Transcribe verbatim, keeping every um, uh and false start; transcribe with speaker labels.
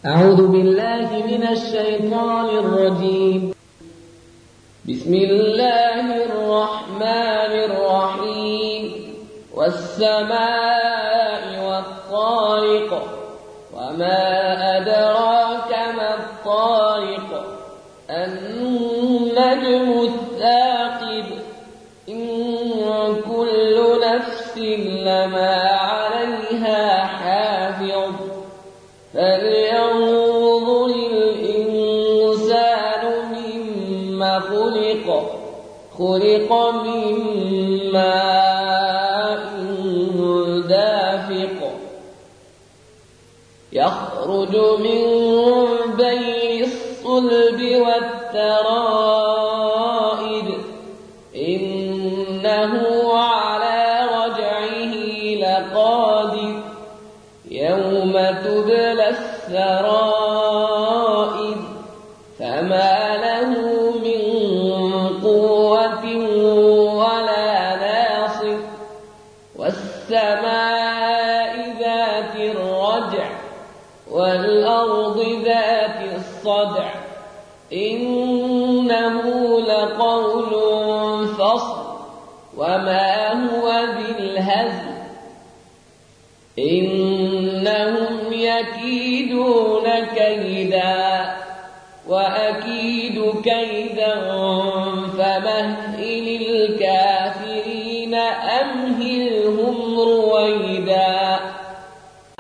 Speaker 1: أعوذ بالله من الشيطان الرجيم. بسم الله الرحمن الرحيم. والسماء والطارق وما أدراك ما الطارق النجم الثاقب إن كل نفس لما عليها حافظ فلينظر الإنسان مما خلق خلق من ماء دافق يخرج من بين الصلب والترائب إنه على رجعه لقادر يوم تبلى السرائر فما له من قوة ولا ناصر والسماء ذات الرجع والأرض ذات الصدع إنه لقول فصل وما هو بالهزل إنهم يكيدون كيدا وأكيد كيدا